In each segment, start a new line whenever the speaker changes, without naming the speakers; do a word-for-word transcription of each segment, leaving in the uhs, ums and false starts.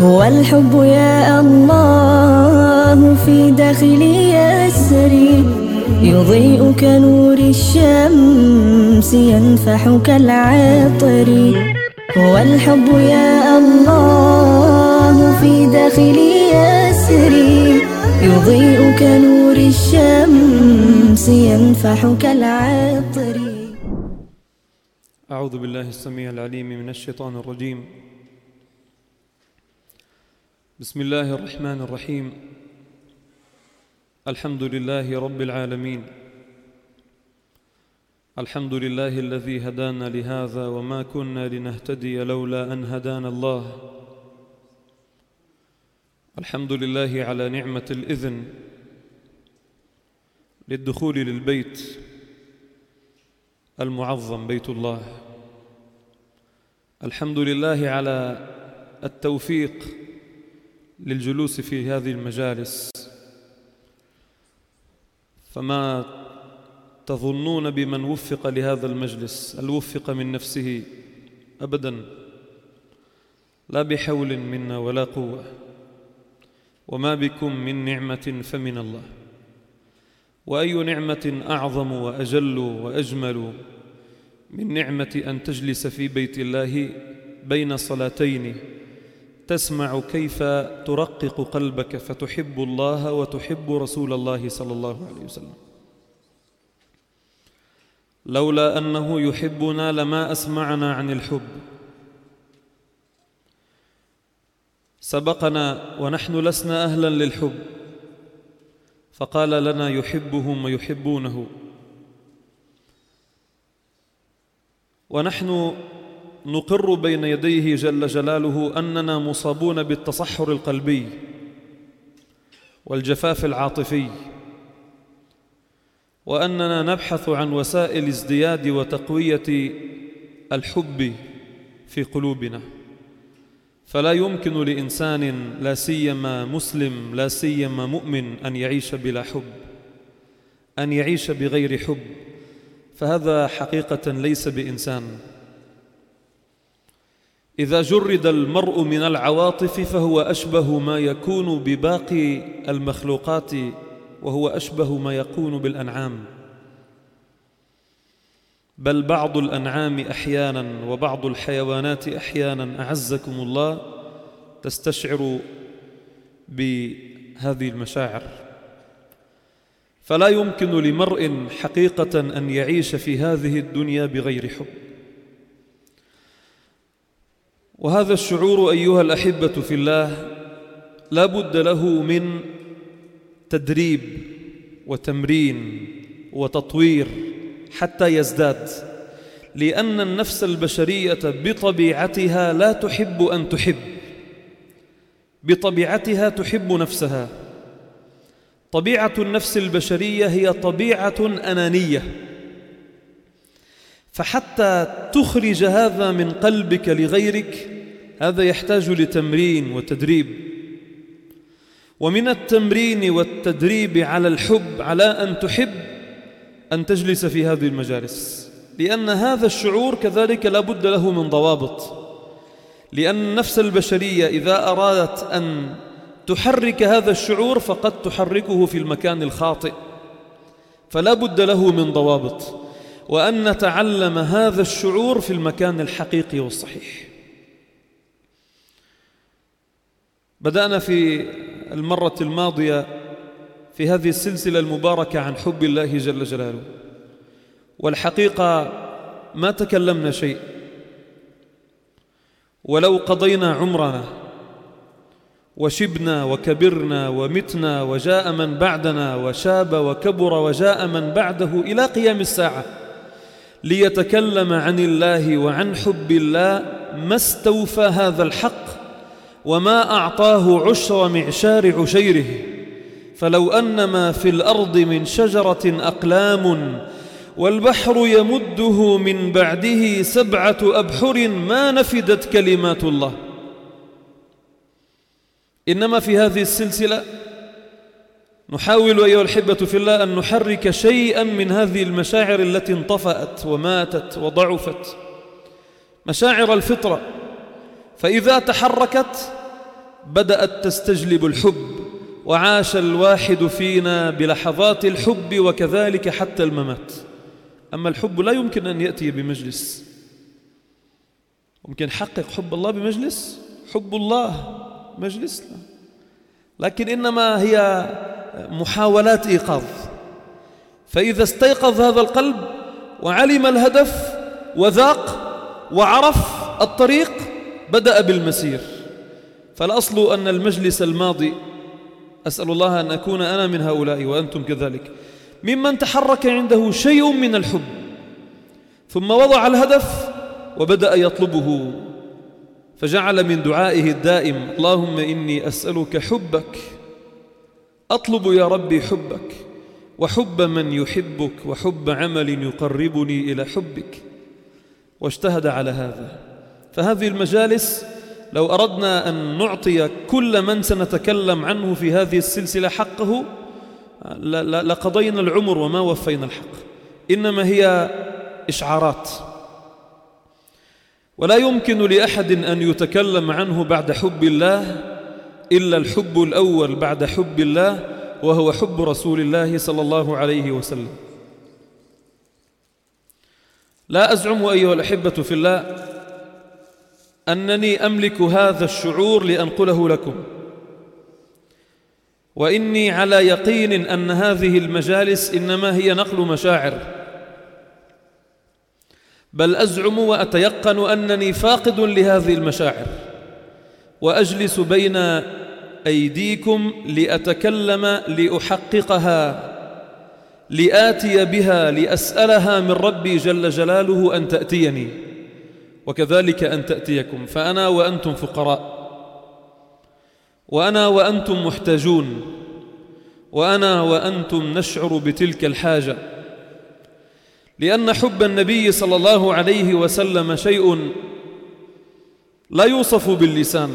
هو الحب يا الله في داخلي يسري، يضيء كنور الشمس ينفح كالعطر. هو الحب يا الله في داخلي يسري، يضيء كنور الشمس ينفح كالعطر.
أعوذ بالله السميع العليم من الشيطان الرجيم. بسم الله الرحمن الرحيم. الحمد لله رب العالمين. الحمد لله الذي هدانا لهذا وما كنا لنهتدي لولا أن هدانا الله. الحمد لله على نعمة الإذن للدخول للبيت المعظم بيت الله. الحمد لله على التوفيق للجلوس في هذه المجالس. فما تظنون بمن وفق لهذا المجلس؟ هل وفق من نفسه؟ أبدا، لا بحول منا ولا قوة. وما بكم من نعمة فمن الله. وأي نعمة أعظم وأجل وأجمل من نعمة أن تجلس في بيت الله بين صلاتين تسمع كيف ترقق قلبك فتحب الله وتحب رسول الله صلى الله عليه وسلم. لولا أنه يحبنا لما أسمعنا عن الحب. سبقنا ونحن لسنا أهلا للحب، فقال لنا يحبهم ويحبونه. ونحن نقر بين يديه جل جلاله أننا مصابون بالتصحر القلبي والجفاف العاطفي، وأننا نبحث عن وسائل ازدياد وتقوية الحب في قلوبنا. فلا يمكن لإنسان لا سيما مسلم لا سيما مؤمن أن يعيش بلا حب، أن يعيش بغير حب، فهذا حقيقة ليس بإنسان. إذا جرد المرء من العواطف فهو أشبه ما يكون بباقي المخلوقات، وهو أشبه ما يكون بالأنعام. بل بعض الأنعام أحيانا وبعض الحيوانات أحيانا أعزكم الله تستشعر بهذه المشاعر. فلا يمكن لمرء حقيقة أن يعيش في هذه الدنيا بغير حب. وهذا الشعور أيها الأحبة في الله لا بد له من تدريب وتمرين وتطوير حتى يزداد، لأن النفس البشرية بطبيعتها لا تحب أن تحب، بطبيعتها تحب نفسها. طبيعة النفس البشرية هي طبيعة أنانية، فحتى تخرج هذا من قلبك لغيرك هذا يحتاج لتمرين وتدريب. ومن التمرين والتدريب على الحب على أن تحب أن تجلس في هذه المجالس، لأن هذا الشعور كذلك لا بد له من ضوابط. لأن النفس البشرية إذا أرادت أن تحرك هذا الشعور فقد تحركه في المكان الخاطئ، فلا بد له من ضوابط، وأن نتعلم هذا الشعور في المكان الحقيقي والصحيح. بدأنا في المرة الماضية في هذه السلسلة المباركة عن حب الله جل جلاله، والحقيقة ما تكلمنا شيء. ولو قضينا عمرنا وشبنا وكبرنا ومتنا وجاء من بعدنا وشاب وكبر وجاء من بعده إلى قيام الساعة ليتكلم عن الله وعن حب الله ما استوفى هذا الحق وما أعطاه عشر معشار عشيره. فلو أن ما في الأرض من شجرة أقلام والبحر يمده من بعده سبعة أبحر ما نفدت كلمات الله. إنما في هذه السلسلة نحاول أيها الأحبة في الله أن نحرك شيئا من هذه المشاعر التي انطفأت وماتت وضعفت، مشاعر الفطرة. فإذا تحركت بدأت تستجلب الحب، وعاش الواحد فينا بلحظات الحب، وكذلك حتى الممات. أما الحب لا يمكن أن يأتي بمجلس. ممكن نحقق حب الله بمجلس؟ حب الله مجلس لا. لكن إنما هي محاولات إيقاظ. فإذا استيقظ هذا القلب وعلم الهدف وذاق وعرف الطريق بدأ بالمسير. فالأصل أن المجلس الماضي، أسأل الله أن أكون أنا من هؤلاء وأنتم كذلك، ممن تحرك عنده شيء من الحب ثم وضع الهدف وبدأ يطلبه، فجعل من دعائه الدائم: اللهم إني أسألك حبك، أطلب يا ربي حبك، وحب من يحبك، وحب عمل يقربني إلى حبك. واجتهد على هذا. فهذه المجالس لو أردنا أن نعطي كل من سنتكلم عنه في هذه السلسلة حقه لقضينا العمر وما وفينا الحق. إنما هي إشعارات، ولا يمكن لأحد أن يتكلم عنه بعد حب الله إلا الحب الأول بعد حب الله، وهو حب رسول الله صلى الله عليه وسلم. لا أزعم أيها الأحبة في الله أنني أملك هذا الشعور لأنقله لكم، وإني على يقين أن هذه المجالس إنما هي نقل مشاعر، بل أزعم وأتيقن أنني فاقد لهذه المشاعر، وأجلس بين أيديكم لأتكلم لأحققها، لآتي بها، لأسألها من ربي جل جلاله أن تأتيني، وكذلك أن تأتيكم. فأنا وأنتم فقراء، وأنا وأنتم محتاجون، وأنا وأنتم نشعر بتلك الحاجة، لأن حب النبي صلى الله عليه وسلم شيء لا يوصف باللسان.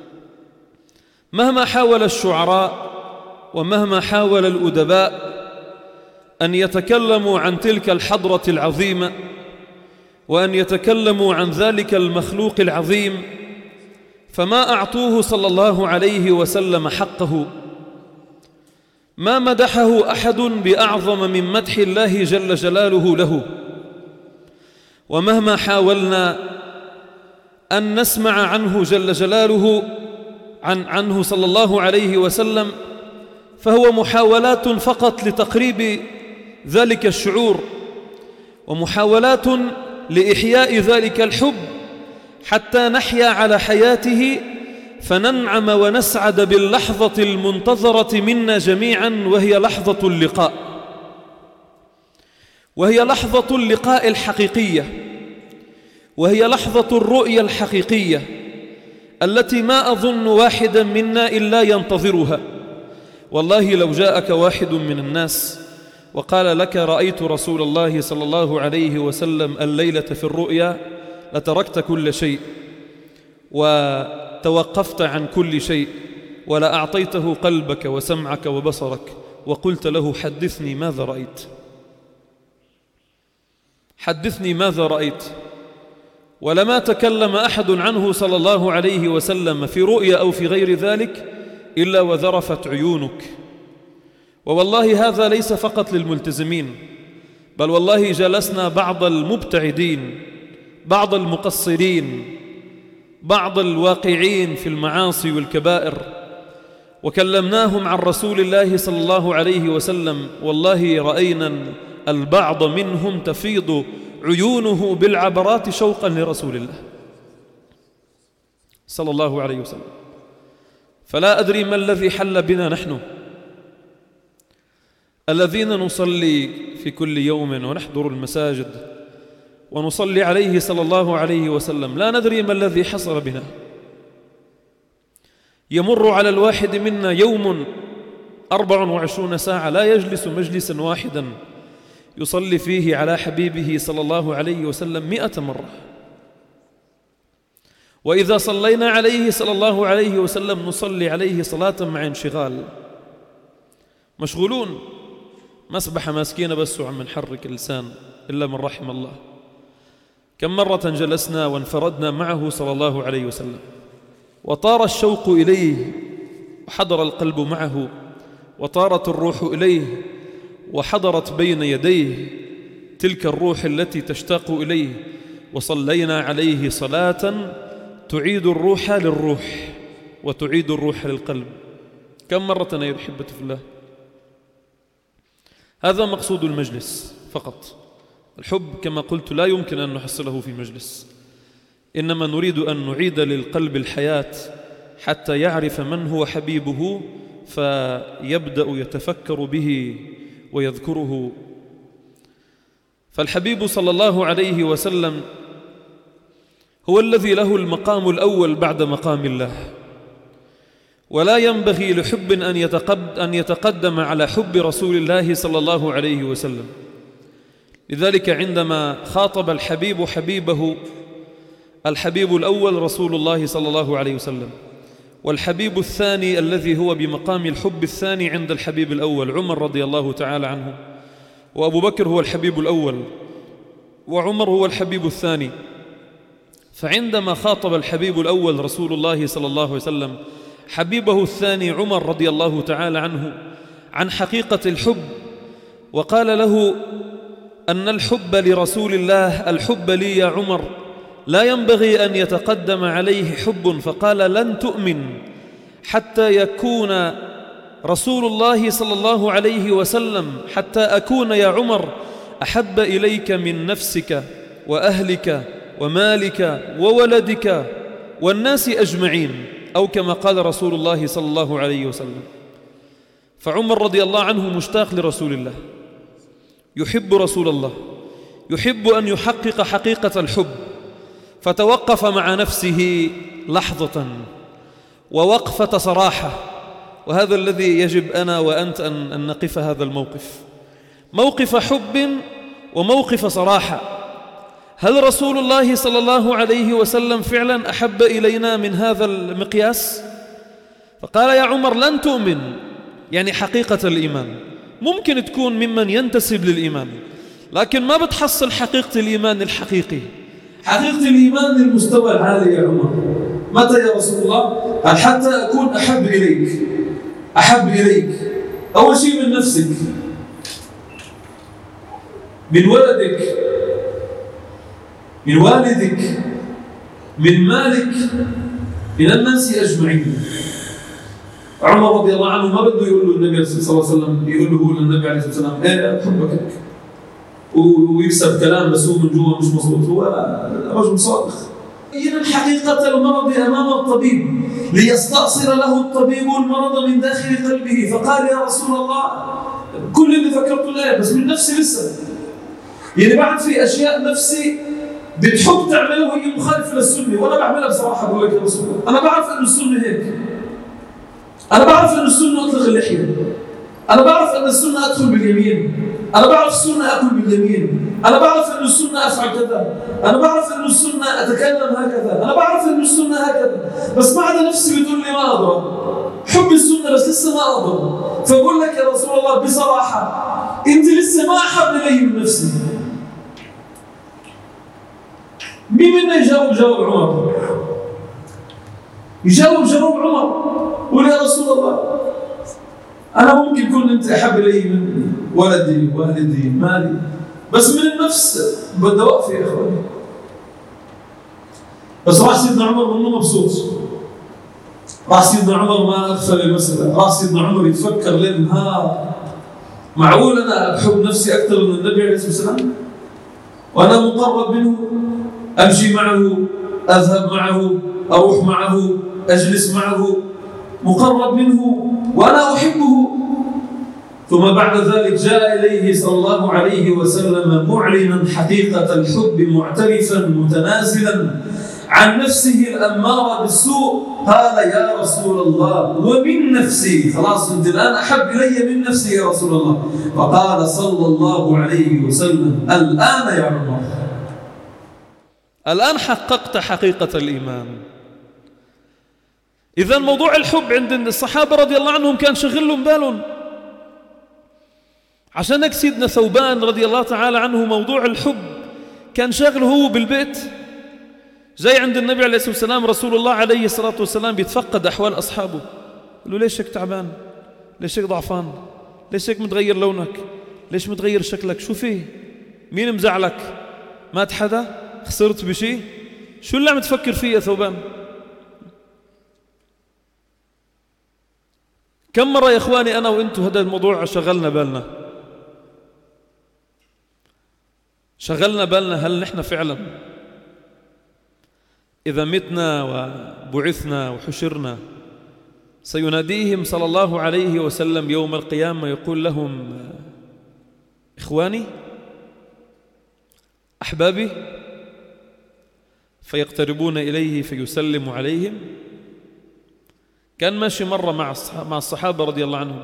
مهما حاول الشعراء ومهما حاول الأدباء أن يتكلموا عن تلك الحضرة العظيمة وأن يتكلموا عن ذلك المخلوق العظيم، فما أعطوه صلى الله عليه وسلم حقه. ما مدحه أحد بأعظم من مدح الله جل جلاله له. ومهما حاولنا أن نسمع عنه جل جلاله عن عنه صلى الله عليه وسلم فهو محاولات فقط لتقريب ذلك الشعور، ومحاولات لإحياء ذلك الحب حتى نحيا على حياته، فننعم ونسعد باللحظة المنتظرة منا جميعا، وهي لحظة اللقاء، وهي لحظة اللقاء الحقيقية، وهي لحظة الرؤية الحقيقية التي ما أظن واحدا منا إلا ينتظرها. والله لو جاءك واحد من الناس وقال لك رأيت رسول الله صلى الله عليه وسلم الليلة في الرؤيا لتركت كل شيء وتوقفت عن كل شيء، ولا أعطيته قلبك وسمعك وبصرك وقلت له حدثني ماذا رأيت، حدثني ماذا رأيت. ولما تكلم أحد عنه صلى الله عليه وسلم في رؤيا أو في غير ذلك إلا وذرفت عيونك. ووالله هذا ليس فقط للملتزمين، بل والله جلسنا بعض المبتعدين، بعض المقصرين، بعض الواقعين في المعاصي والكبائر، وكلمناهم عن رسول الله صلى الله عليه وسلم. والله رأينا البعض منهم تفيض عيونه بالعبرات شوقا لرسول الله صلى الله عليه وسلم. فلا أدري ما الذي حل بنا نحن الذين نصلي في كل يوم ونحضر المساجد ونصلي عليه صلى الله عليه وسلم، لا ندري ما الذي حصل بنا. يمر على الواحد منا يوم أربع وعشرون ساعة لا يجلس مجلسا واحدا يصلي فيه على حبيبه صلى الله عليه وسلم مئة مرة. وإذا صلينا عليه صلى الله عليه وسلم نصلي عليه صلاة مع انشغال، مشغولون، مسبحة ماسكين بس وعم نحرك اللسان إلا من رحم الله. كم مرة جلسنا وانفردنا معه صلى الله عليه وسلم وطار الشوق إليه وحضر القلب معه، وطارت الروح إليه وحضرت بين يديه تلك الروح التي تشتاق إليه، وصلينا عليه صلاة تعيد الروح للروح وتعيد الروح للقلب. كم مرة أيها الأحبة في الله؟ هذا مقصود المجلس فقط. الحب كما قلت لا يمكن أن نحصله في مجلس، إنما نريد أن نعيد للقلب الحياة حتى يعرف من هو حبيبه فيبدأ يتفكر به ويذكره. فالحبيب صلى الله عليه وسلم هو الذي له المقام الأول بعد مقام الله، ولا ينبغي لحب أن يتقدم على حب رسول الله صلى الله عليه وسلم. لذلك عندما خاطب الحبيب حبيبه، الحبيب الأول رسول الله صلى الله عليه وسلم، والحبيب الثاني الذي هو بمقام الحب الثاني عند الحبيب الأول عمر رضي الله تعالى عنه، وأبو بكر هو الحبيب الأول وعمر هو الحبيب الثاني. فعندما خاطب الحبيب الأول رسول الله صلى الله عليه وسلم حبيبه الثاني عمر رضي الله تعالى عنه عن حقيقة الحب، وقال له أن الحب لرسول الله الحب لي يا عمر لا ينبغي أن يتقدم عليه حب، فقال لن تؤمن حتى يكون رسول الله صلى الله عليه وسلم، حتى أكون يا عمر أحب إليك من نفسك وأهلك ومالك وولدك والناس أجمعين، أو كما قال رسول الله صلى الله عليه وسلم. فعمر رضي الله عنه مشتاق لرسول الله، يحب رسول الله، يحب أن يحقق حقيقة الحب، فتوقف مع نفسه لحظة ووقفة صراحة. وهذا الذي يجب أنا وأنت أن نقف هذا الموقف، موقف حب وموقف صراحة. هل رسول الله صلى الله عليه وسلم فعلا أحب إلينا من هذا المقياس؟ فقال يا عمر لن تؤمن، يعني حقيقة الإيمان. ممكن تكون ممن ينتسب للإيمان، لكن ما بتحصل حقيقة الإيمان الحقيقي. حقيقة الإيمان المستوى العالي يا عمر متى يا رسول الله؟ قال حتى أكون أحب إليك. أحب إليك أول شيء من نفسك، من ولدك، من والدك، من مالك، من الناس أجمعين. عمر رضي الله عنه ما بده يقول له النبي صلى الله عليه وسلم، يقول له للنبي عليه الصلاة والسلام إيه أحبك ويكسب كلام بس هو من جوا مش مظبوط، هو رجل صادق. بين حقيقة المرض أمام الطبيب ليستأصل له الطبيب المرض من داخل قلبه. فقال يا رسول الله كل اللي ذكرته الآن بس من نفسي لسه، يعني بعد في أشياء نفسي بتحب تعمله وهي مخالفة للسنة، وأنا بعملها بصراحة. بقول لك يا رسول الله أنا بعرف أن السنة هيك، أنا بعرف أن السنة أطلق اللحية، أنا بعرف أن السنة أدخل باليمين، أنا بعرف السنة أكل باليمين، أنا بعرف أن السنة أفعل كذا، أنا بعرف أن السنة أتكلم هكذا، أنا بعرف أن السنة هكذا، بس بعد نفسي بتقول لي ما أقدر حب السنة بس لسه ما أقدر. فبقول لك يا رسول الله بصراحة أنت لسه ما أحب إلي من نفسي. مين منا يجاوب جواب عمر؟ يجاوب جواب عمر قول يا رسول الله أنا ممكن يكون أنت أحب إلي من ولدي والدي مالي، بس من النفس بدي أوقف يا إخواني. بس راح سيدنا عمر منه مبسوط، راح سيدنا عمر ما أغفل المسألة، راح سيدنا عمر يتفكر ليل نهار معقول أنا أحب نفسي أكثر من النبي عليه الصلاة والسلام؟ وأنا مقرب منه، أمشي معه، أذهب معه، أروح معه، أجلس معه، مقرب منه وأنا أحبه. ثم بعد ذلك جاء إليه صلى الله عليه وسلم معلنا حقيقة الحب، معترفا متنازلا عن نفسه الأمارة بالسوء. قال يا رسول الله ومن نفسي، خلاص أنت الآن أحب إلي من نفسي يا رسول الله. فقال صلى الله عليه وسلم الآن يا عمر، الآن حققت حقيقة الإيمان. إذا موضوع الحب عند الصحابة رضي الله عنهم كان شغلهم بالهم. عشان سيدنا ثوبان رضي الله تعالى عنه موضوع الحب كان شاغله هو بالبيت، جاي عند النبي عليه الصلاة والسلام رسول الله عليه الصلاة والسلام بيتفقد أحوال أصحابه، قال له ليش هيك تعبان؟ ليش هيك ضعفان؟ ليش هيك متغير لونك؟ ليش متغير شكلك؟ شو فيه؟ مين مزعلك؟ مات حدا؟ خسرت بشي؟ شو اللي عم تفكر فيه يا ثوبان؟ كم مرة يا إخواني أنا وإنتو هذا الموضوع شغلنا بالنا شغلنا بالنا هل نحن فعلا إذا متنا وبعثنا وحشرنا سيناديهم صلى الله عليه وسلم يوم القيامة يقول لهم إخواني أحبابي، فيقتربون إليه فيسلم عليهم. كان ماشي مرة مع الصحابة رضي الله عنهم،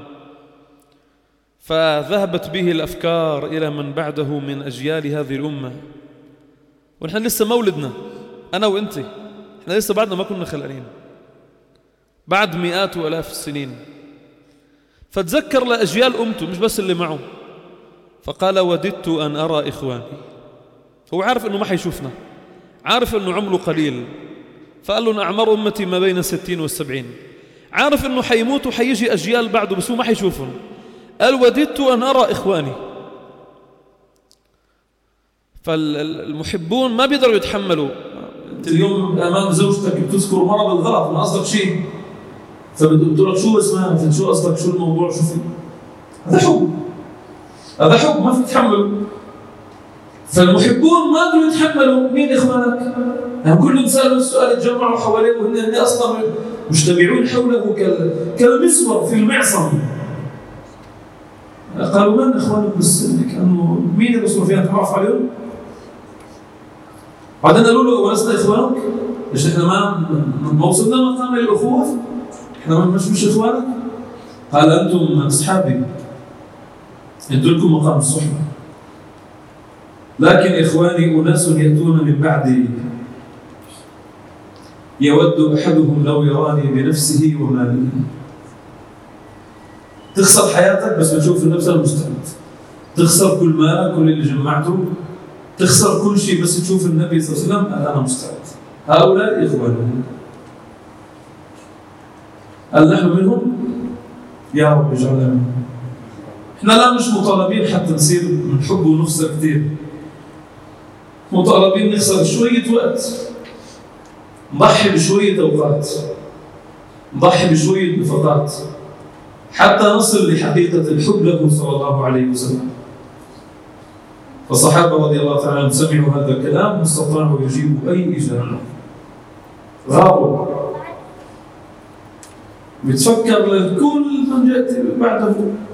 فذهبت به الأفكار إلى من بعده من أجيال هذه الأمة، ونحن لسه مولدنا أنا وإنتي، نحن لسه بعدنا ما كنا خلقانين بعد مئات وآلاف السنين. فتذكر لأجيال أمته مش بس اللي معه، فقال وددت أن أرى إخواني. هو عارف أنه ما حيشوفنا، عارف أنه عمره قليل، فقال له أعمار أمتي ما بين الستين والسبعين، عارف أنه حيموت وحيجي أجيال بعده بس هو ما حيشوفهم. قال وددت أن أرى إخواني. فالمحبون ما بيقدروا يتحملوا. أنت اليوم أمام زوجتك بتذكر مرة بالغلط ما قصدك شيء، فبتقول لك شو اسمها، شو قصدك، شو الموضوع، شو في. هذا حب، هذا حب ما في تحمله. فالمحبون ما قدروا يتحملوا مين إخوانك؟ يعني كلهم سألوا السؤال تجمعوا حواليه وهن أصلا مجتمعون حوله كالمسور في المعصم. قالوا من إخوانك؟ بس كانوا مين اللي بيصروا فيها تعرف عليهم؟ بعدين قالوا له ولسنا إخوانك؟ ليش إحنا ما ما وصلنا مقام الأخوة؟ إحنا مش مش إخوانك؟ قال أنتم أصحابي، أنتم لكم مقام الصحبة، لكن إخواني أناس يأتون من بعدي يود أحدهم لو يراني بنفسه وماله. تخسر حياتك بس بتشوف النفس المستعد، تخسر كل مالك كل اللي جمعته، تخسر كل شيء بس تشوف النبي صلى الله عليه وسلم أنا مستعد. هؤلاء إخواننا. هل نحن منهم؟ يا رب اجعلنا منهم. احنا لا مش مطالبين حتى نصير بنحب ونخسر كثير، مطالبين نخسر شوية وقت، نضحي بشوية أوقات، نضحي بشوية نفقات حتى نصل لحقيقة الحب له صلى الله عليه وسلم. فالصحابة رضي الله تعالى عنهم سمعوا هذا الكلام واستطاعوا يجيبوا أي إجابة. غابوا. بتفكر لكل من جاءت بعده.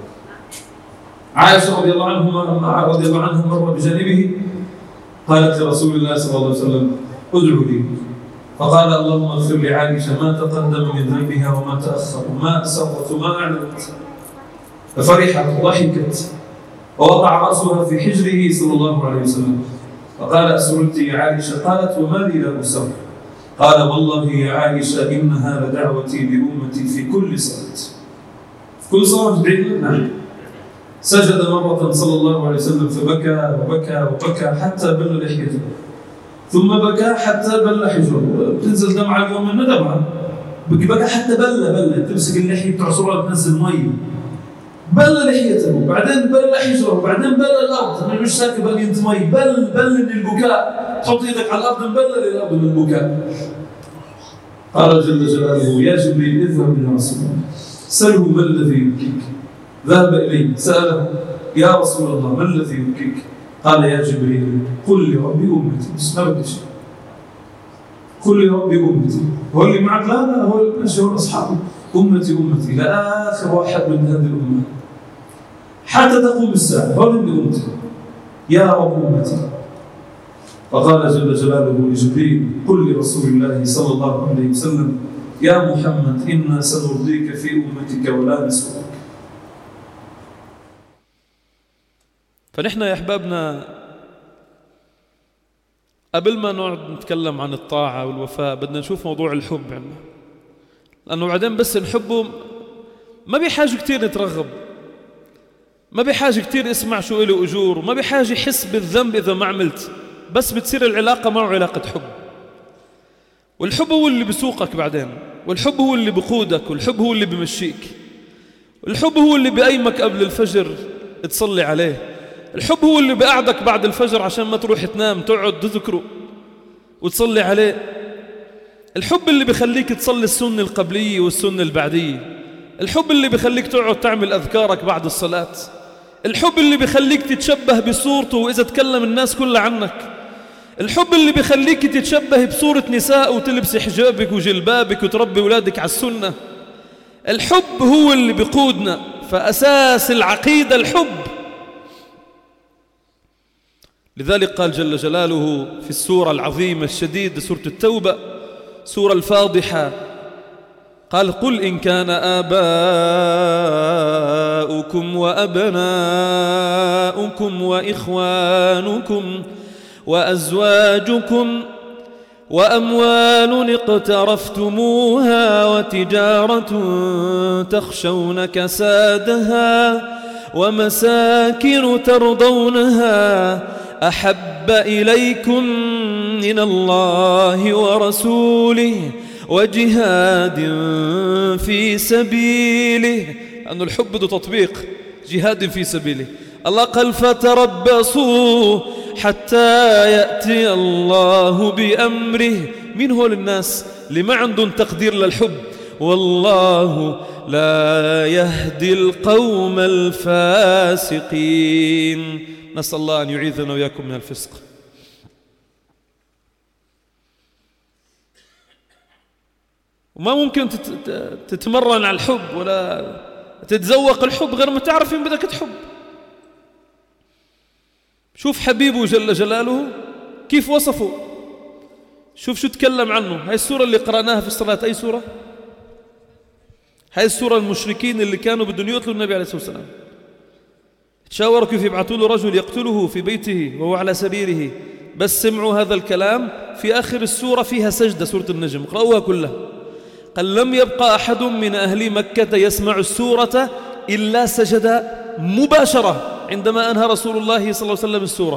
عائشة رضي الله عنها رضي الله عنها مر بجانبه قالت لرسول الله صلى الله عليه وسلم ادعو لي، فقال اللهم اغفر لعائشة ما تقدم من ذنبها وما تأخر وما أسرت وما أعلنت. ففرحت وضحكت ووضع رأسها في حجره صلى الله عليه وسلم فقال أسررت يا عائشة؟ قالت وما لي لا أسر. قال والله يا عائشة إنها لدعوتي لأمتي في كل صلاة. كل صلاة تدعي؟ نعم. سجد مرة صلى الله عليه وسلم فبكى وبكى وبكى حتى بل لحيته، ثم بكى حتى بل حجره، تنزل دمعة اليوم من دمعة، بكى حتى بل بل تمسك اللحية تعصرها تنزل مي، بل لحيته، بعدين بل حجره، بعدين بل الأرض، أنا مش ساكب أن ينت مي، بل بل من البكاء، تحط يدك على الأرض بل للأرض من البكاء. قال جل جلاله يا جبريل اذهب إلى رسول الله سله ما الذي يبكيك. ذهب إليه سأله يا رسول الله ما الذي يبكيك؟ قال يا جبريل قل لربي أمتي. بس ما بدي شيء، قل لربي أمتي. هو اللي معك؟ لا لا، هو الماشي، هو أصحابه. أمتي أمتي لا آخر واحد من هذه الأمة حتى تقوم الساعة، هو اللي أمتي يا رب أمتي. فقال جل جلاله لجبريل قل لرسول الله صلى الله عليه وسلم يا محمد إنا سنرضيك في أمتك ولا نسوءك. فنحن يا أحبابنا قبل ما نقعد نتكلم عن الطاعة والوفاء بدنا نشوف موضوع الحب عنا، لأنه بعدين بس نحبه ما بيحاج كتير نترغب، ما بيحاج كتير اسمع شو إله أجور، ما بيحاج يحس بالذنب إذا ما عملت، بس بتصير العلاقة معه علاقة حب. والحب هو اللي بيسوقك بعدين، والحب هو اللي بقودك، والحب هو اللي بمشيك، الحب هو اللي بيقيمك قبل الفجر تصلي عليه، الحب هو اللي بقعدك بعد الفجر عشان ما تروح تنام تقعد تذكره وتصلي عليه، الحب اللي بيخليك تصلي السنة القبلية والسنة البعدية، الحب اللي بيخليك تقعد تعمل أذكارك بعد الصلاة، الحب اللي بيخليك تتشبه بصورته وإذا تكلم الناس كلها عنك، الحب اللي بيخليك تتشبه بصورة نساء وتلبس حجابك وجلبابك وتربي أولادك على السنة. الحب هو اللي بيقودنا، فأساس العقيدة الحب. لذلك قال جل جلاله في السورة العظيمة الشديدة سورة التوبة سورة الفاضحة، قال قل إن كان آباؤكم وأبناؤكم وإخوانكم وأزواجكم وأموال اقترفتموها وتجارة تخشون كسادها ومساكن ترضونها أحب إليكم من الله ورسوله وجهاد في سبيله، أن الحب ده تطبيق جهاد في سبيله. الله قال فتربصوا حتى يأتي الله بأمره. من هو الناس اللي ما عندهم تقدير للحب؟ والله لا يهدي القوم الفاسقين. نسأل الله أن يعيذنا وإياكم من الفسق. وما ممكن تتمرن على الحب ولا تتذوق الحب غير ما تعرف إن بدك تحب. شوف حبيبه جل جلاله كيف وصفه، شوف شو تكلم عنه. هاي السورة اللي قرأناها في الصلاة أي سورة؟ هاي السورة المشركين اللي كانوا بدهم يقتلوا النبي عليه الصلاة والسلام، تشاوروا كيف يبعثوا له رجل يقتله في بيته وهو على سريره، بس سمعوا هذا الكلام. في آخر السورة فيها سجدة، سورة النجم، اقرأوها كلها. قال لم يبقى أحد من أهل مكة يسمع السورة إلا سجد مباشرة عندما أنهى رسول الله صلى الله عليه وسلم السورة.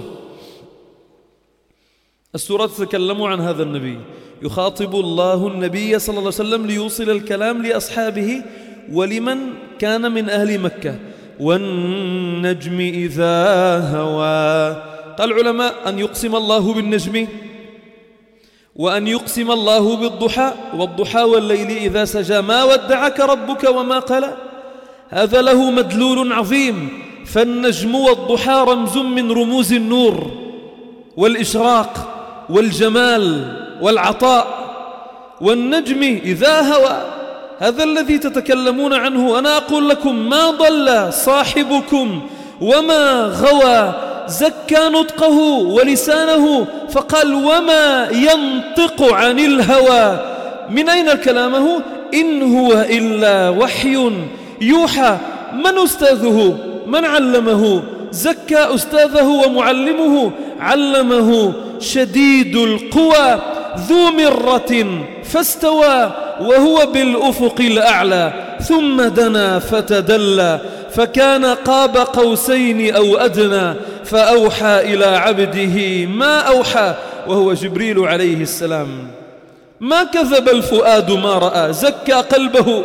السورة تتكلم عن هذا النبي، يخاطب الله النبي صلى الله عليه وسلم ليوصل الكلام لأصحابه ولمن كان من أهل مكة. والنجم إذا هوى، قال العلماء أن يقسم الله بالنجم وأن يقسم الله بالضحى، والضحى والليل إذا سجى ما ودعك ربك وما قلى، هذا له مدلول عظيم. فالنجم والضحى رمز من رموز النور والإشراق والجمال والعطاء. والنجم إذا هوى، هذا الذي تتكلمون عنه. أنا أقول لكم ما ضل صاحبكم وما غوى، زكى نطقه ولسانه فقال وما ينطق عن الهوى. من أين كلامه؟ إن هو إلا وحي يوحى. من أستاذه؟ من علمه؟ زكى أستاذه ومعلمه، علمه شديد القوى ذو مرة فاستوى وهو بالأفق الأعلى ثم دنا فتدلى فكان قاب قوسين أو أدنى فأوحى إلى عبده ما أوحى وهو جبريل عليه السلام. ما كذب الفؤاد ما رأى، زكى قلبه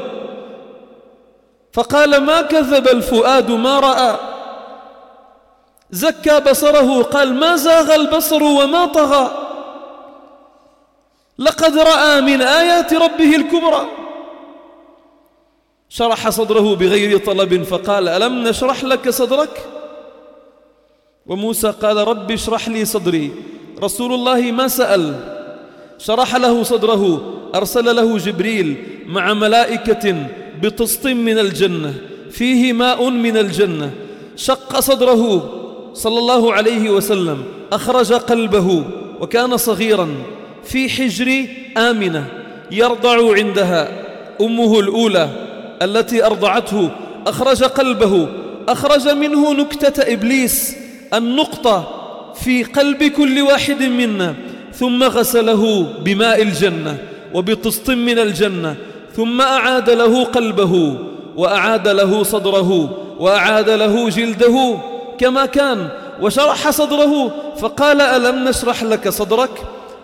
فقال ما كذب الفؤاد ما رأى، زكى بصره قال ما زاغ البصر وما طغى، لقد رأى من آيات ربه الكبرى. شرح صدره بغير طلب فقال ألم نشرح لك صدرك؟ وموسى قال رب اشرح لي صدري. رسول الله ما سأل، شرح له صدره، أرسل له جبريل مع ملائكة بطسط من الجنة فيه ماء من الجنة، شق صدره صلى الله عليه وسلم، أخرج قلبه وكان صغيرا في حجر آمنة يرضع عندها أمه الأولى التي أرضعته، أخرج قلبه، أخرج منه نكتة إبليس، النقطة في قلب كل واحد منا، ثم غسله بماء الجنة وبطسط من الجنة، ثم أعاد له قلبه وأعاد له صدره وأعاد له جلده كما كان، وشرح صدره فقال ألم نشرح لك صدرك؟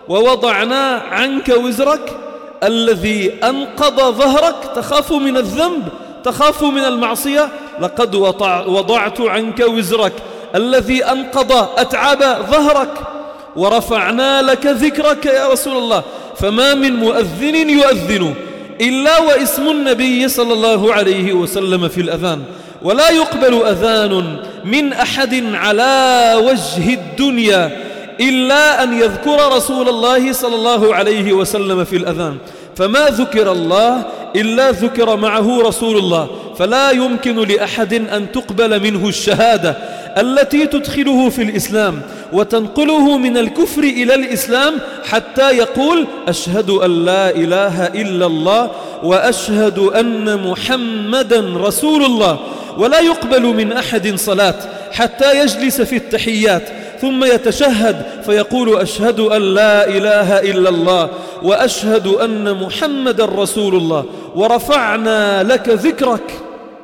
ووضعنا عنك وزرك الذي أنقض ظهرك. تخاف من الذنب، تخاف من المعصية، لقد وضعت عنك وزرك الذي أنقض أتعب ظهرك ورفعنا لك ذكرك يا رسول الله. فما من مؤذن يؤذن إلا واسم النبي صلى الله عليه وسلم في الأذان، ولا يقبل أذان من أحد على وجه الدنيا إلا أن يذكر رسول الله صلى الله عليه وسلم في الأذان. فما ذكر الله إلا ذكر معه رسول الله، فلا يمكن لأحد أن تقبل منه الشهادة التي تدخله في الإسلام وتنقله من الكفر إلى الإسلام حتى يقول أشهد أن لا إله إلا الله وأشهد أن محمدا رسول الله. ولا يقبل من أحد صلاة حتى يجلس في التحيات ثم يتشهد فيقول أشهد أن لا إله إلا الله وأشهد أن محمدا رسول الله ورفعنا لك ذكرك.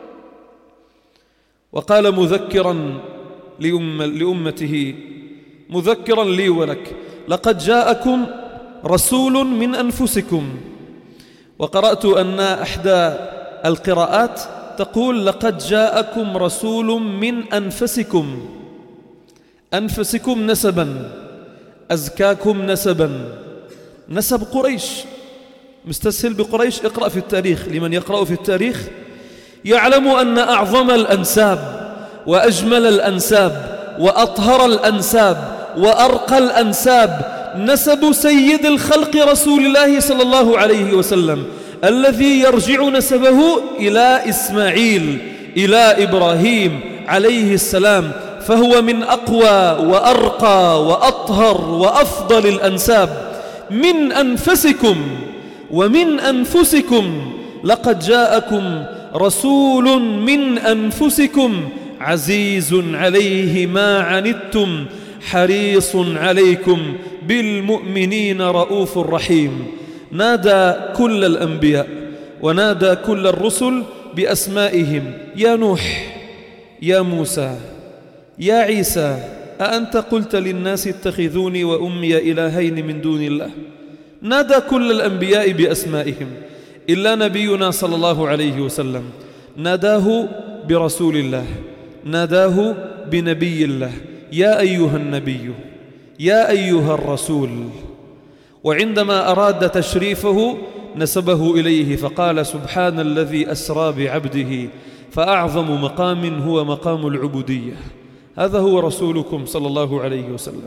وقال مذكرا لأم لأمته، مذكرا لي ولك، لقد جاءكم رسول من أنفسكم. وقرأت أن إحدى القراءات تقول لقد جاءكم رسول من أنفسكم. أنفسكم نسبا، أزكاكم نسبا، نسب قريش. مستسهل بقريش؟ اقرأ في التاريخ، لمن يقرأ في التاريخ يعلم أن أعظم الأنساب وأجمل الأنساب وأطهر الأنساب وأرقى الأنساب نسب سيد الخلق رسول الله صلى الله عليه وسلم، الذي يرجع نسبه إلى إسماعيل إلى إبراهيم عليه السلام، فهو من أقوى وأرقى وأطهر وأفضل الأنساب. من أنفسكم ومن أنفسكم لقد جاءكم رسول من أنفسكم عزيز عليه ما عنتم حريص عليكم بالمؤمنين رؤوف رحيم. نادى كل الأنبياء ونادى كل الرسل بأسمائهم: يا نوح، يا موسى، يا عيسى، أأنت قلت للناس اتخذوني وأمي إلهين من دون الله. نادى كل الأنبياء بأسمائهم إلا نبينا صلى الله عليه وسلم ناداه برسول الله، ناداه بنبي الله: يا أيها النبي، يا أيها الرسول. وعندما أراد تشريفه نسبه إليه فقال: سبحان الذي أسرى بعبده، فأعظم مقام هو مقام العبودية. هذا هو رسولكم صلى الله عليه وسلم.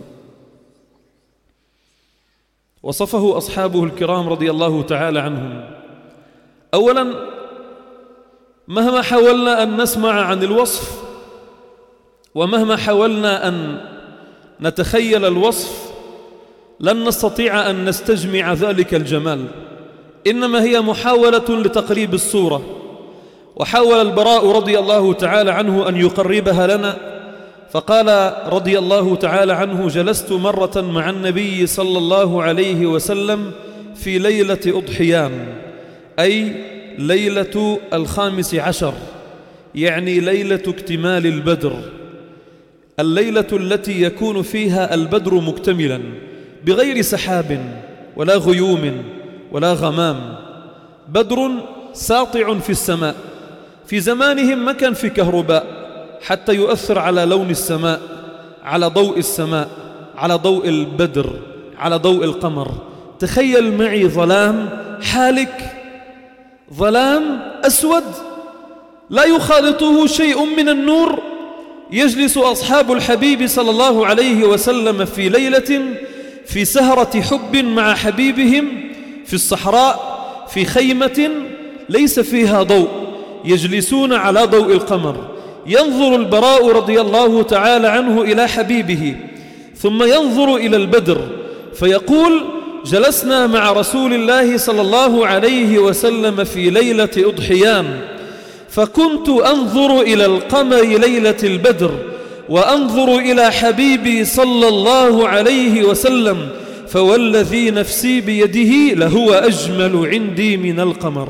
وصفه أصحابه الكرام رضي الله تعالى عنهم. أولا، مهما حاولنا أن نسمع عن الوصف ومهما حاولنا أن نتخيل الوصف لن نستطيع أن نستجمع ذلك الجمال، إنما هي محاولة لتقريب الصورة. وحاول البراء رضي الله تعالى عنه أن يقربها لنا، فقال رضي الله تعالى عنه: جلست مرة مع النبي صلى الله عليه وسلم في ليلة أضحيان، أي ليلة الخامس عشر، يعني ليلة اكتمال البدر، الليلة التي يكون فيها البدر مكتملا بغير سحاب ولا غيوم ولا غمام، بدر ساطع في السماء. في زمانهم ما كان في كهرباء حتى يؤثر على لون السماء، على ضوء السماء، على ضوء البدر، على ضوء القمر. تخيل معي ظلام حالك، ظلام أسود لا يخالطه شيء من النور. يجلس أصحاب الحبيب صلى الله عليه وسلم في ليلة في سهرة حب مع حبيبهم في الصحراء في خيمة ليس فيها ضوء، يجلسون على ضوء القمر. ينظر البراء رضي الله تعالى عنه إلى حبيبه ثم ينظر إلى البدر فيقول: جلسنا مع رسول الله صلى الله عليه وسلم في ليلة أضحيان، فكنت أنظر إلى القمر ليلة البدر وأنظر إلى حبيبي صلى الله عليه وسلم، فوالذي نفسي بيده لهو أجمل عندي من القمر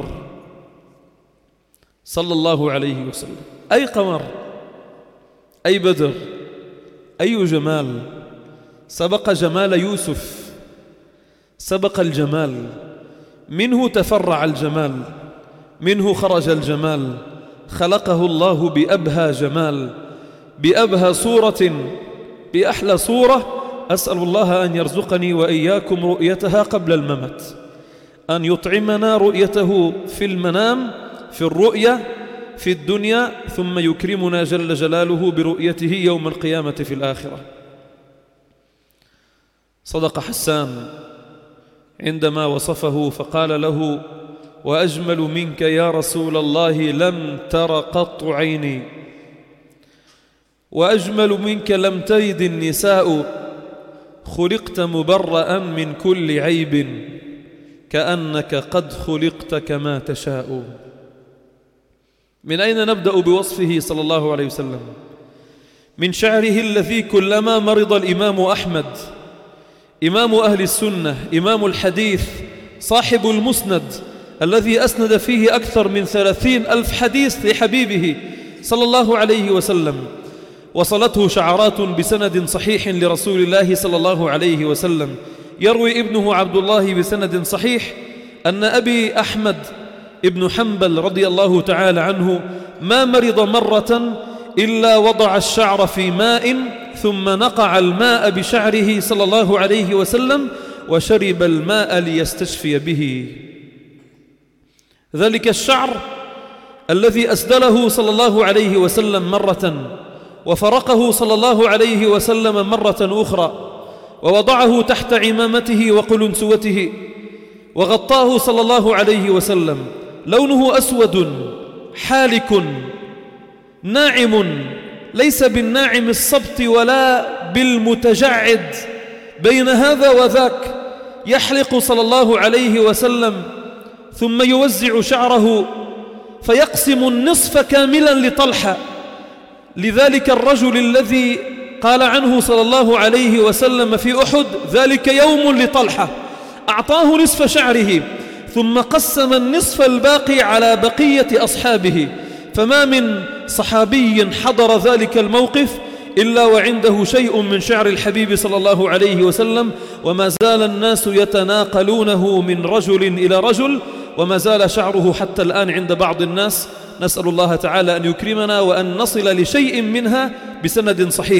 صلى الله عليه وسلم. أي قمر، أي بدر، أي جمال، سبق جمال يوسف سبق الجمال، منه تفرع الجمال، منه خرج الجمال، خلقه الله بأبهى جمال، بأبهى صورة، بأحلى صورة. أسأل الله أن يرزقني وإياكم رؤيتها قبل الممات، أن يطعمنا رؤيته في المنام، في الرؤية في الدنيا، ثم يكرمنا جل جلاله برؤيته يوم القيامة في الآخرة. صدق حسان عندما وصفه فقال له: وأجمل منك يا رسول الله لم تر قط عيني، وأجمل منك لم تلد النساء، خلقت مبرأ من كل عيب، كأنك قد خلقت كما تشاء. من أين نبدأ بوصفه صلى الله عليه وسلم؟ من شعره الذي كلما مرض الإمام أحمد، إمام أهل السنة، إمام الحديث، صاحب المسند الذي أسند فيه أكثر من ثلاثين ألف حديث لحبيبه صلى الله عليه وسلم، وصلته شعرات بسند صحيح لرسول الله صلى الله عليه وسلم. يروي ابنه عبد الله بسند صحيح أن أبي أحمد ابن حنبل رضي الله تعالى عنه ما مرض مرة إلا وضع الشعر في ماء ثم نقع الماء بشعره صلى الله عليه وسلم وشرب الماء ليستشفي به. ذلك الشعر الذي أسدله صلى الله عليه وسلم مرة، وفرقه صلى الله عليه وسلم مرة أخرى، ووضعه تحت عمامته وقلنسوته، وغطاه صلى الله عليه وسلم، لونه أسود حالك ناعم، ليس بالناعم الصبت ولا بالمتجعد، بين هذا وذاك، يحلق صلى الله عليه وسلم ثم يوزع شعره فيقسم النصف كاملا لطلحة، لذلك الرجل الذي قال عنه صلى الله عليه وسلم في أحد: ذلك يوم لطلحة، أعطاه نصف شعره ثم قسم النصف الباقي على بقية أصحابه. فما من صحابي حضر ذلك الموقف إلا وعنده شيء من شعر الحبيب صلى الله عليه وسلم، وما زال الناس يتناقلونه من رجل إلى رجل، وما زال شعره حتى الآن عند بعض الناس. نسأل الله تعالى أن يكرمنا وأن نصل لشيء منها بسند صحيح.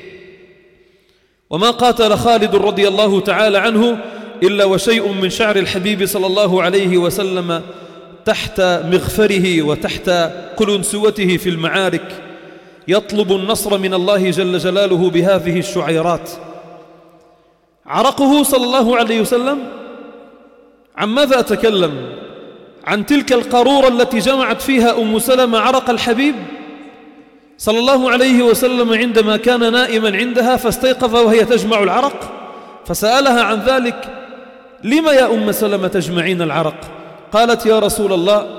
وما قاتل خالد رضي الله تعالى عنه إلا وشيء من شعر الحبيب صلى الله عليه وسلم تحت مغفره وتحت قلنسوته في المعارك، يطلب النصر من الله جل جلاله بهذه الشعيرات. عرقه صلى الله عليه وسلم، عن ماذا أتكلم؟ عن تلك القارورة التي جمعت فيها أم سلمة عرق الحبيب صلى الله عليه وسلم عندما كان نائما عندها، فاستيقظ وهي تجمع العرق، فسألها عن ذلك: لما يا أم سلمة تجمعين العرق؟ قالت: يا رسول الله،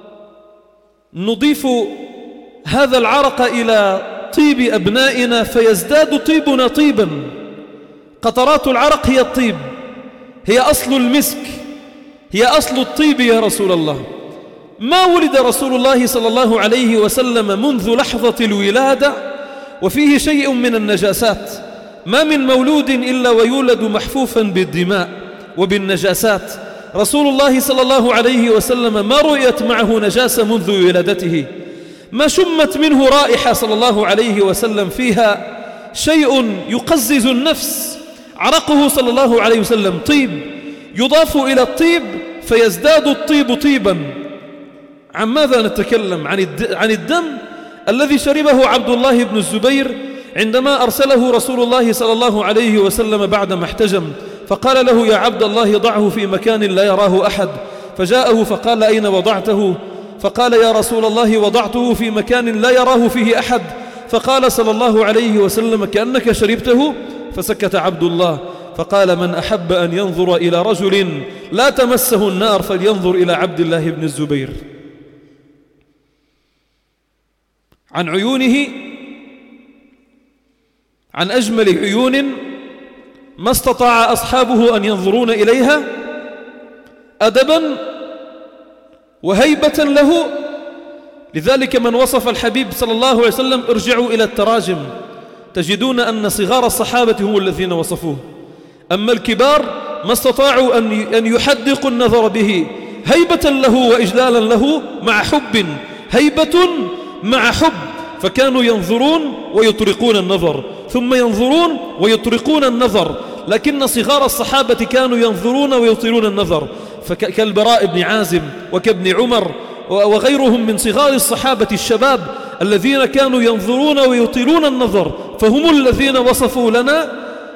نضيف هذا العرق إلى طيب أبنائنا فيزداد طيبنا طيبا. قطرات العرق هي الطيب، هي أصل المسك، هي أصل الطيب يا رسول الله. ما ولد رسول الله صلى الله عليه وسلم منذ لحظة الولادة وفيه شيء من النجاسات، ما من مولود إلا ويولد محفوفا بالدماء وبالنجاسات. رسول الله صلى الله عليه وسلم ما رؤيت معه نجاسة منذ ولادته، ما شمت منه رائحة صلى الله عليه وسلم فيها شيء يقزز النفس. عرقه صلى الله عليه وسلم طيب، يضاف إلى الطيب فيزداد الطيب طيبا. عن ماذا نتكلم؟ عن الدم الذي شربه عبد الله بن الزبير عندما أرسله رسول الله صلى الله عليه وسلم بعدما احتجم، فقال له: يا عبد الله، ضعه في مكان لا يراه أحد. فجاءه فقال: أين وضعته؟ فقال: يا رسول الله، وضعته في مكان لا يراه فيه أحد. فقال صلى الله عليه وسلم: كأنك شربته. فسكت عبد الله، فقال: من أحب أن ينظر إلى رجل لا تمسه النار فلينظر إلى عبد الله بن الزبير. عن عيونه، عن أجمل عيون ما استطاع أصحابه أن ينظرون إليها أدبا وهيبة له. لذلك من وصف الحبيب صلى الله عليه وسلم، ارجعوا إلى التراجم تجدون أن صغار الصحابة هم الذين وصفوه، أما الكبار ما استطاعوا أن يحدقوا النظر به هيبة له وإجلالا له مع حب، هيبة مع حب، فكانوا ينظرون ويطرقون النظر، ثم ينظرون ويطرقون النظر. لكن صغار الصحابة كانوا ينظرون ويطيلون النظر، كالبراء بن عازم وكابن عمر وغيرهم من صغار الصحابة الشباب الذين كانوا ينظرون ويطيلون النظر، فهم الذين وصفوا لنا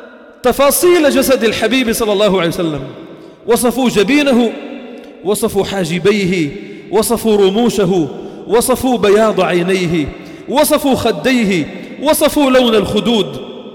تفاصيل جسد الحبيب صلى الله عليه وسلم. وصفوا جبينه، وصفوا حاجبيه، وصفوا رموشه، وصفوا بياض عينيه، وصفوا خديه، وصفوا لون الخدود،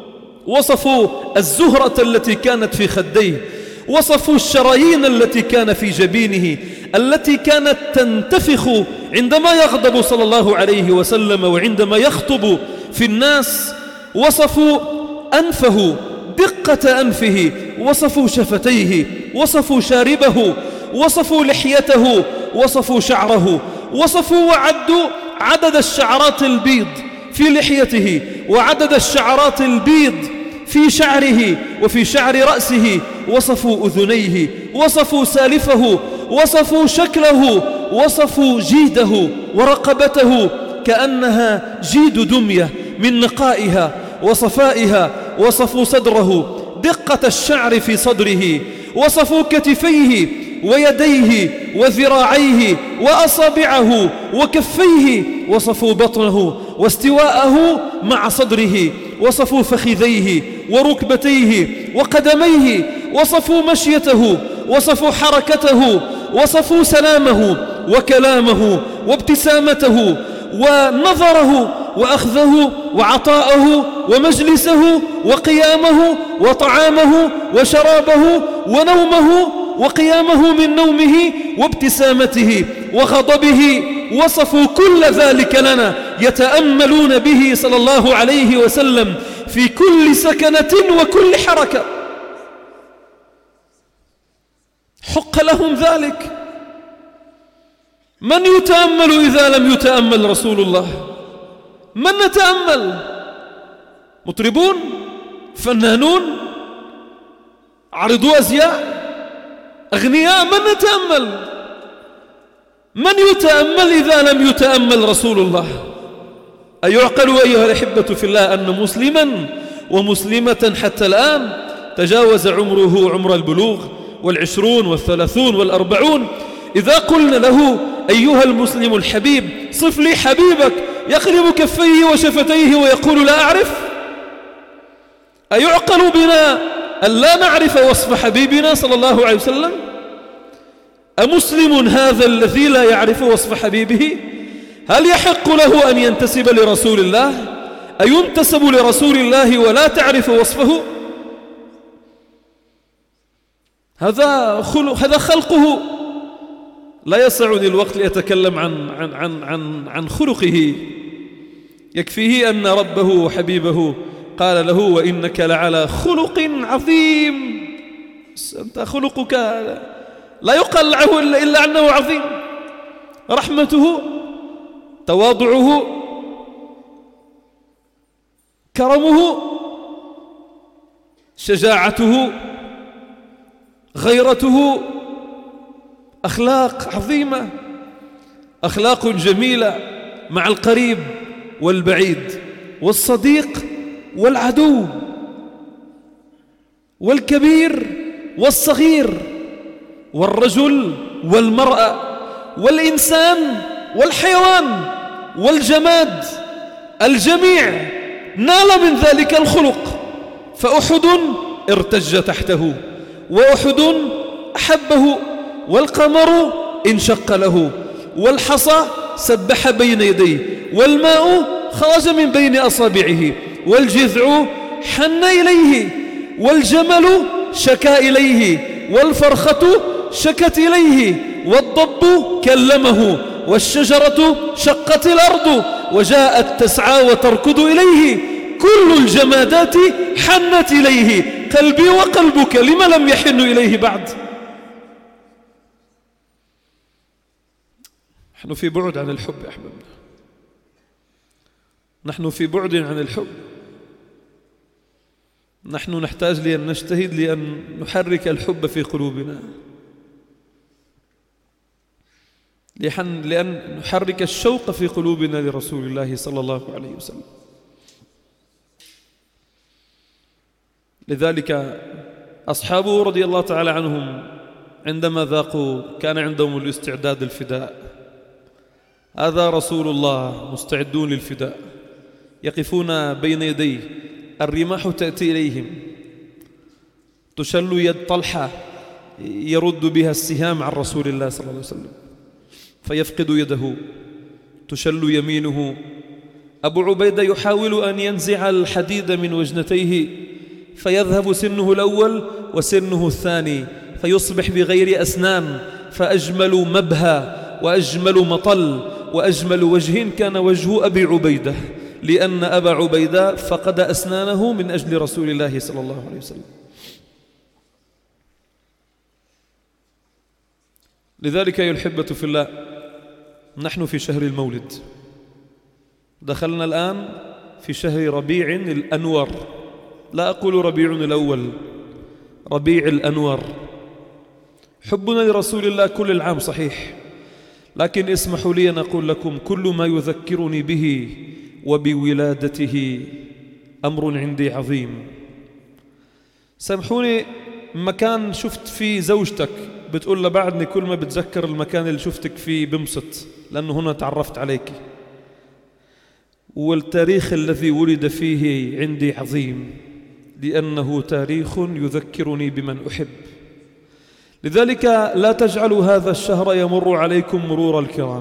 وصفوا الزهرة التي كانت في خديه، وصفوا الشرايين التي كان في جبينه التي كانت تنتفخ عندما يغضب صلى الله عليه وسلم وعندما يخطب في الناس. وصفوا أنفه، دقة أنفه، وصفوا شفتيه، وصفوا شاربه، وصفوا لحيته، وصفوا شعره، وصفوا وعدوا عدد الشعرات البيض في لحيته وعدد الشعرات البيض في شعره وفي شعر رأسه، وصفوا أذنيه، وصفوا سالفه، وصفوا شكله، وصفوا جيده ورقبته كأنها جيد دمية من نقائها وصفائها، وصفوا صدره، دقة الشعر في صدره، وصفوا كتفيه ويديه وذراعيه وأصابعه وكفيه، وصفوا بطنه واستواءه مع صدره، وصفوا فخذيه وركبتيه وقدميه، وصفوا مشيته، وصفوا حركته، وصفوا سلامه وكلامه وابتسامته ونظره وأخذه وعطاءه ومجلسه وقيامه وطعامه وشرابه ونومه وقيامه من نومه وابتسامته وغضبه. وصفوا كل ذلك لنا يتأملون به صلى الله عليه وسلم في كل سكنة وكل حركة. حق لهم ذلك. من يتأمل إذا لم يتأمل رسول الله؟ من نتأمل؟ مطربون؟ فنانون؟ عارضو أزياء؟ أغنياء؟ من نتأمل؟ من يتأمل إذا لم يتأمل رسول الله؟ أيعقل أيها الأحبة في الله أن مسلما ومسلمة حتى الآن تجاوز عمره عمر البلوغ والعشرون والثلاثون والأربعون، إذا قلنا له أيها المسلم الحبيب صف لي حبيبك، يقلب كفيه وشفتيه ويقول لا أعرف؟ أيعقل بنا أن لا نعرف وصف حبيبنا صلى الله عليه وسلم؟ أمسلم هذا الذي لا يعرف وصف حبيبه؟ هل يحق له أن ينتسب لرسول الله؟ أينتسب لرسول الله ولا تعرف وصفه؟ هذا خلق، هذا خلقه. لا يسعني الوقت لأتكلم عن عن عن عن عن خلقه، يكفيه أن ربه وحبيبه قال له وإنك لعلى خلق عظيم. أنت خلقك لا يقال عنه إلا أنه عظيم. رحمته، تواضعه، كرمه، شجاعته، غيرته، أخلاق عظيمة، أخلاق جميلة مع القريب والبعيد والصديق والعدو والكبير والصغير والرجل والمرأة والإنسان والحيوان والجماد، الجميع نال من ذلك الخلق. فأحد ارتج تحته، وأحد أحبه، والقمر انشق له، والحصى سبح بين يديه، والماء خرج من بين أصابعه، والجذع حن إليه، والجمل شكا إليه، والفرخة شكت إليه، والضب كلمه، والشجرة شقت الأرض وجاءت تسعى وتركض إليه، كل الجمادات حنت إليه. قلبي وقلبك لما لم يحن إليه بعد؟ نحن في بعد عن الحب يا أحبابنا، نحن في بعد عن الحب. نحن نحتاج لأن نجتهد لأن نحرك الحب في قلوبنا، لأن نحرك الشوق في قلوبنا لرسول الله صلى الله عليه وسلم. لذلك أصحابه رضي الله تعالى عنهم عندما ذاقوا كان عندهم الاستعداد الفداء. هذا رسول الله مستعدون للفداء، يقفون بين يديه، الرماح تأتي إليهم، تشل يد طلحة يرد بها السهام عن رسول الله صلى الله عليه وسلم فيفقد يده، تشل يمينه. أبو عبيدة يحاول أن ينزع الحديد من وجنتيه فيذهب سنه الأول وسنه الثاني فيصبح بغير أسنان، فأجمل مبهى وأجمل مطل وأجمل وجه كان وجه أبي عبيدة، لأن أبا عبيدة فقد أسنانه من أجل رسول الله صلى الله عليه وسلم. لذلك أيها الأحبة في الله، نحن في شهر المولد، دخلنا الآن في شهر ربيع الأنور، لا أقول ربيع الأول، ربيع الأنور. حبنا لرسول الله كل العام صحيح، لكن اسمحوا لي أن أقول لكم كل ما يذكرني به وبولادته أمر عندي عظيم. سامحوني، مكان شفت فيه زوجتك بتقول له بعدني كل ما بتذكر المكان اللي شفتك فيه بمسط، لأنه هنا تعرفت عليك. والتاريخ الذي ولد فيه عندي عظيم، لأنه تاريخ يذكرني بمن أحب. لذلك لا تجعلوا هذا الشهر يمر عليكم مرور الكرام،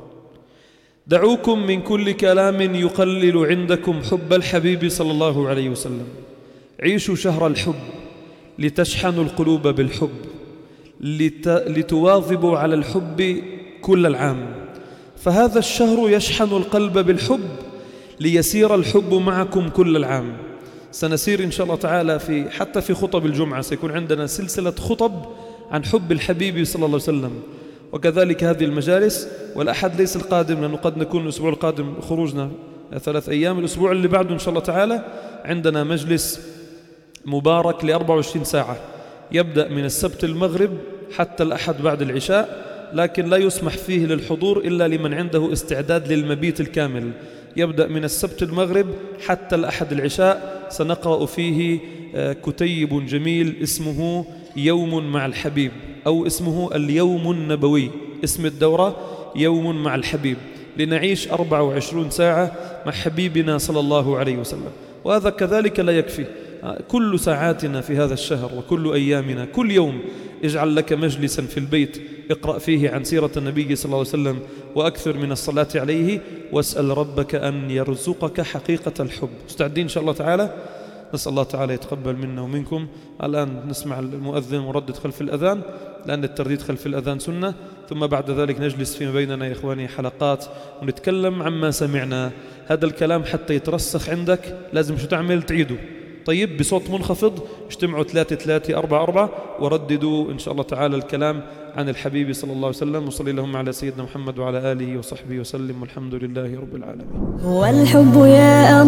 دعوكم من كل كلام يقلل عندكم حب الحبيب صلى الله عليه وسلم. عيشوا شهر الحب لتشحنوا القلوب بالحب، لت... لتواظبوا على الحب كل العام. فهذا الشهر يشحن القلب بالحب ليسير الحب معكم كل العام. سنسير إن شاء الله تعالى في حتى في خطب الجمعة، سيكون عندنا سلسلة خطب عن حب الحبيب صلى الله عليه وسلم، وكذلك هذه المجالس. والأحد ليس القادم، لأنه قد نكون الأسبوع القادم خروجنا ثلاث أيام. الأسبوع اللي بعده إن شاء الله تعالى عندنا مجلس مبارك لأربع وعشرين ساعة، يبدأ من السبت المغرب حتى الأحد بعد العشاء، لكن لا يسمح فيه للحضور إلا لمن عنده استعداد للمبيت الكامل. يبدأ من السبت المغرب حتى الأحد العشاء، سنقرأ فيه كتيب جميل اسمه يوم مع الحبيب، أو اسمه اليوم النبوي، اسم الدورة يوم مع الحبيب، لنعيش أربع وعشرين ساعة مع حبيبنا صلى الله عليه وسلم. وهذا كذلك لا يكفي، كل ساعاتنا في هذا الشهر وكل أيامنا كل يوم اجعل لك مجلسا في البيت اقرأ فيه عن سيرة النبي صلى الله عليه وسلم، وأكثر من الصلاة عليه، واسأل ربك أن يرزقك حقيقة الحب. مستعدين إن شاء الله تعالى؟ نسأل الله تعالى يتقبل منا ومنكم. الآن نسمع المؤذن وردد خلف الأذان، لأن الترديد خلف الأذان سنة، ثم بعد ذلك نجلس فيما بيننا يا إخواني حلقات ونتكلم عما سمعنا. هذا الكلام حتى يترسخ عندك لازم شو تعمل؟ تعيده. طيب بصوت منخفض، اجتمعوا ثلاثة ثلاثة أربعة أربعة ورددوا إن شاء الله تعالى الكلام عن الحبيب صلى الله عليه وسلم. وصلي اللهم على سيدنا محمد وعلى آله وصحبه وسلم، والحمد لله رب العالمين.
والحب يا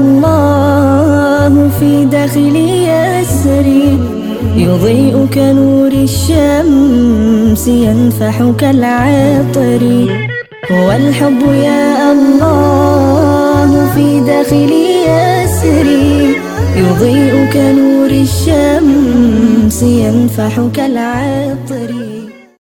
الله في داخلي يسري، يضيء كنور الشمس ينفح كالعطر. والحب يا الله في داخلي يسري، يضيء كنور الشمس ينفح كالعطر.